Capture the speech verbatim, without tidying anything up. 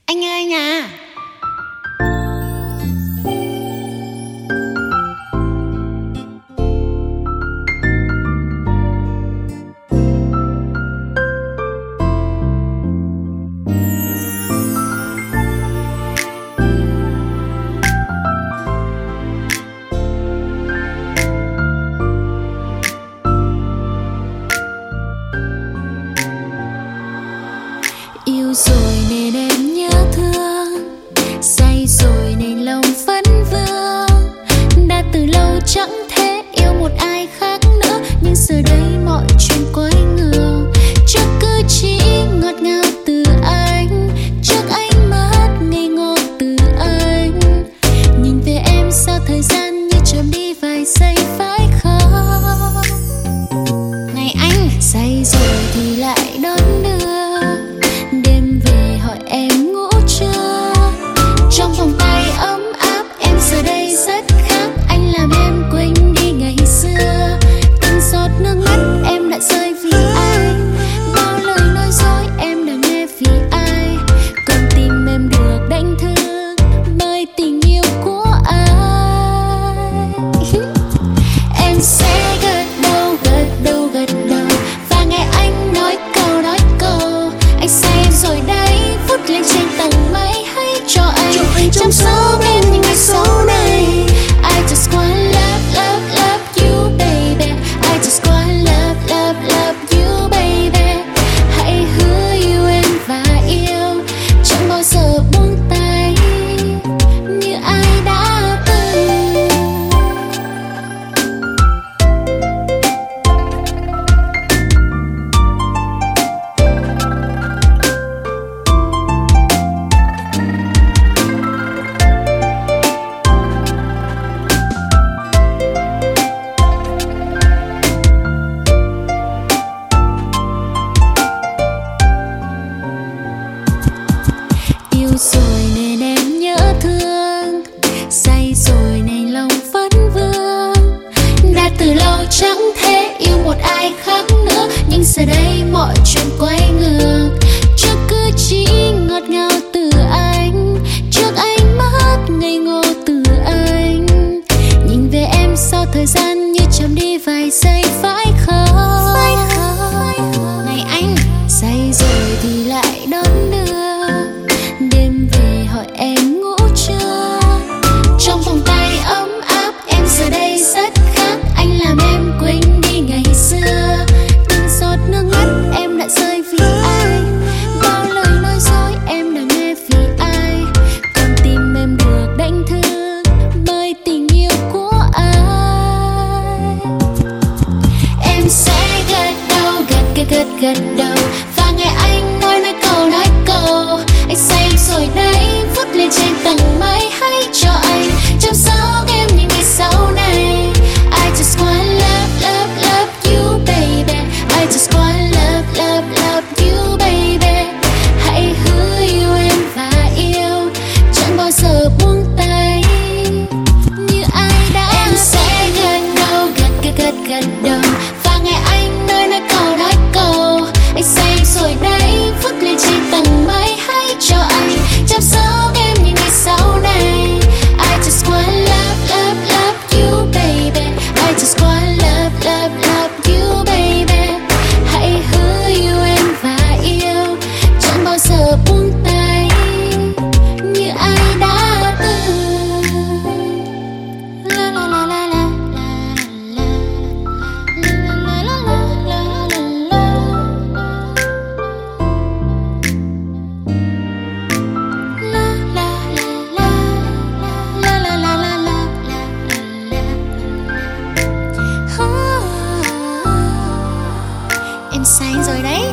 Anh ơi nhà. Yêu rồi nên em nhớ thương, say rồi nên lòng vẫn vương. Đã từ lâu chẳng thể yêu một ai khác nữa, nhưng giờ đây mọi chuyện quay ngược. Trước cử chỉ ngọt ngào từ anh, trước ánh mắt ngây ngô từ anh. Nhìn về em sao thời gian như chậm đi vài giây phải không? Này anh, Say rồi thì lại đón đưa, đêm về hỏi em ngủ chưa. Trong vòng tay ấm áp em giờ đây rất khác, anh làm em quên đi ngày xưa. Từng giọt nước mắt em đã rơi vì anh, bao lời nói dối em đã nghe vì ai. Còn tim em được đánh thức bởi tình yêu của ai. Em sẽ gật đầu, gật đầu, gật đầu và nghe anh nói câu, nói câu. Anh say em rồi đấy, vút lên trên tầng mây, hãy cho anh chăm sóc em những ngày sau này. I just wanna love, love, love you baby. I just wanna love, love, love you baby. Hãy hứa yêu em và yêu, chẳng bao giờ buông tay như ai đã từng. Yêu rồi nên em nhớ thương, say rồi nên lòng vẫn vương. Đã từ lâu chẳng thể yêu một ai khác nữa, nhưng giờ đây mọi chuyện quay ngược. Trước cử chỉ ngọt ngào từ anh, trước ánh mắt ngây ngô từ anh. Nhìn về em sau thời gian như chậm đi vài giây phải không? này anh, Say rồi thì lại đón đưa, đêm về hỏi em ngủ chưa. Trong vòng tay ấm áp em giờ đây rất khác, anh làm em quên đi ngày xưa. Từng giọt nước mắt em đã rơi vì anh, bao lời nói dối em đã nghe vì ai. Còn tim em được đánh thức bởi tình yêu của ai. Em sẽ gật đầu, gật gật gật gật đầu và nghe anh nói nói câu, nói câu. Anh say rồi đấy, vút lên trên tầng mây, hãy cho anh chăm sóc em những ngày sau này. I just wanna love, love, love you baby. I just wanna love, love, love you baby. Hãy hứa yêu em và yêu, chẳng bao giờ buông tay như ai đã. Em sẽ gật đầu, gật gật gật gật đầu và nghe anh nói nói câu, nói câu. Anh say rồi đấy, vút lên trên tầng mây, hãy cho anh chăm sóc em những ngày sau này. I just wanna love, love, love you baby. I just wanna love, love, love you baby. Hãy hứa yêu em và yêu, chẳng bao giờ buông tay như ai đã từng. La la la la la la la la la la la la la. Em say rồi đấy.